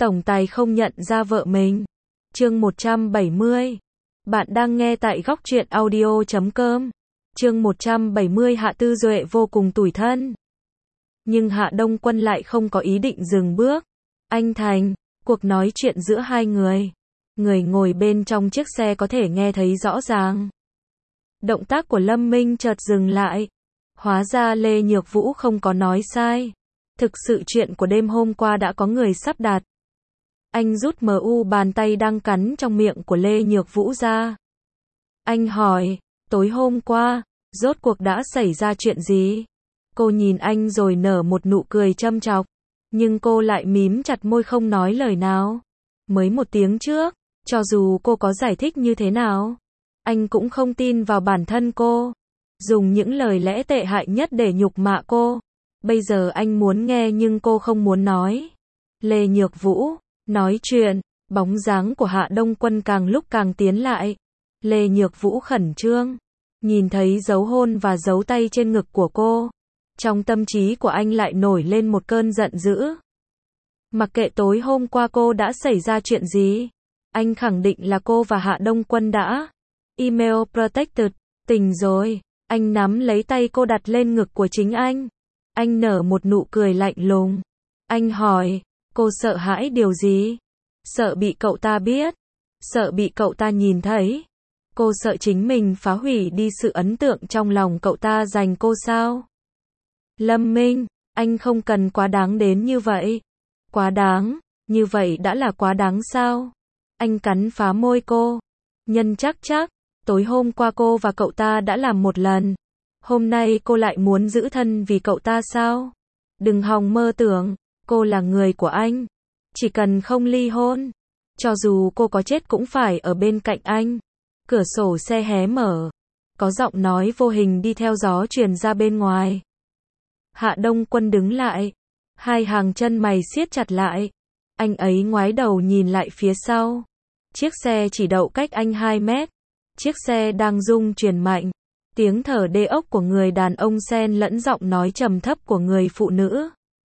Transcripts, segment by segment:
tổng tài không nhận ra vợ mình. Chương 170. Bạn đang nghe tại Góc Truyện Audio.com. Chương 170. Hạ Tư Duệ vô cùng tủi thân. Nhưng Hạ Đông Quân lại không có ý định dừng bước. Anh Thành, cuộc nói chuyện giữa hai người. Người ngồi bên trong chiếc xe có thể nghe thấy rõ ràng. Động tác của Lâm Minh chợt dừng lại. Hóa ra Lê Nhược Vũ không có nói sai. Thực sự chuyện của đêm hôm qua đã có người sắp đặt. Anh rút bàn tay đang cắn trong miệng của Lê Nhược Vũ ra. Anh hỏi, tối hôm qua, rốt cuộc đã xảy ra chuyện gì? Cô nhìn anh rồi nở một nụ cười châm chọc. Nhưng cô lại mím chặt môi không nói lời nào. Mới một tiếng trước, cho dù cô có giải thích như thế nào, anh cũng không tin vào bản thân cô. Dùng những lời lẽ tệ hại nhất để nhục mạ cô. Bây giờ anh muốn nghe nhưng cô không muốn nói. Lê Nhược Vũ nói chuyện, bóng dáng của Hạ Đông Quân càng lúc càng tiến lại. Lê Nhược Vũ khẩn trương, nhìn thấy dấu hôn và dấu tay trên ngực của cô. Trong tâm trí của anh lại nổi lên một cơn giận dữ. Mặc kệ tối hôm qua cô đã xảy ra chuyện gì, anh khẳng định là cô và Hạ Đông Quân đã email protected, tình rồi. Anh nắm lấy tay cô đặt lên ngực của chính anh. Anh nở một nụ cười lạnh lùng. Anh hỏi, cô sợ hãi điều gì? Sợ bị cậu ta biết? Sợ bị cậu ta nhìn thấy? Cô sợ chính mình phá hủy đi sự ấn tượng trong lòng cậu ta dành cô sao? Lâm Minh, anh không cần quá đáng đến như vậy. Quá đáng? Như vậy đã là quá đáng sao? Anh cắn phá môi cô. Nhân chắc, tối hôm qua cô và cậu ta đã làm một lần. Hôm nay cô lại muốn giữ thân vì cậu ta sao? Đừng hòng mơ tưởng, cô là người của anh. Chỉ cần không ly hôn, cho dù cô có chết cũng phải ở bên cạnh anh. Cửa sổ xe hé mở. Có giọng nói vô hình đi theo gió truyền ra bên ngoài. Hạ Đông Quân đứng lại. Hai hàng chân mày siết chặt lại. Anh ấy ngoái đầu nhìn lại phía sau. Chiếc xe chỉ đậu cách anh 2 mét. Chiếc xe đang rung chuyển mạnh. Tiếng thở đê ốc của người đàn ông xen lẫn giọng nói trầm thấp của người phụ nữ.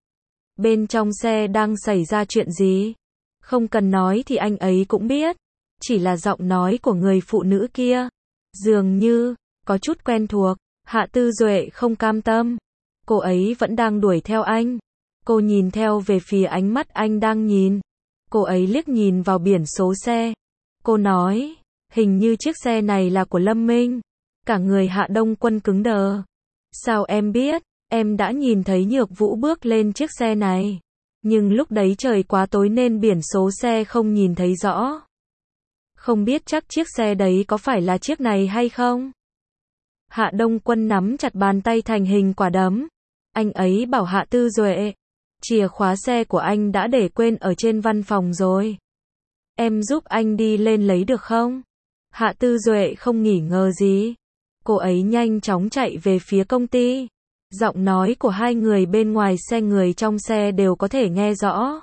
Bên trong xe đang xảy ra chuyện gì? Không cần nói thì anh ấy cũng biết. Chỉ là giọng nói của người phụ nữ kia. Dường như, có chút quen thuộc. Hạ Tư Duệ không cam tâm. Cô ấy vẫn đang đuổi theo anh. Cô nhìn theo về phía ánh mắt anh đang nhìn. Cô ấy liếc nhìn vào biển số xe. Cô nói, hình như chiếc xe này là của Lâm Minh. Cả người Hạ Đông Quân cứng đờ. Sao em biết? Em đã nhìn thấy Nhược Vũ bước lên chiếc xe này. Nhưng lúc đấy trời quá tối nên biển số xe không nhìn thấy rõ. Không biết chắc chiếc xe đấy có phải là chiếc này hay không? Hạ Đông Quân nắm chặt bàn tay thành hình quả đấm. Anh ấy bảo Hạ Tư Duệ, chìa khóa xe của anh đã để quên ở trên văn phòng rồi. Em giúp anh đi lên lấy được không? Hạ Tư Duệ không nghỉ ngờ gì. Cô ấy nhanh chóng chạy về phía công ty. Giọng nói của hai người bên ngoài xe, người trong xe đều có thể nghe rõ.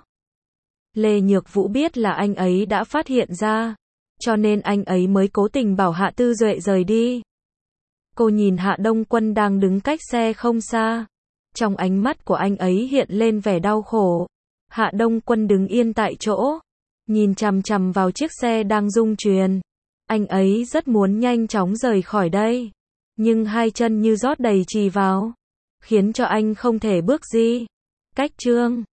Lê Nhược Vũ biết là anh ấy đã phát hiện ra, cho nên anh ấy mới cố tình bảo Hạ Tư Duệ rời đi. Cô nhìn Hạ Đông Quân đang đứng cách xe không xa. Trong ánh mắt của anh ấy hiện lên vẻ đau khổ. Hạ Đông Quân đứng yên tại chỗ, nhìn chằm chằm vào chiếc xe đang rung chuyển. Anh ấy rất muốn nhanh chóng rời khỏi đây. Nhưng hai chân như rót đầy trì vào, khiến cho anh không thể bước gì. Cách chương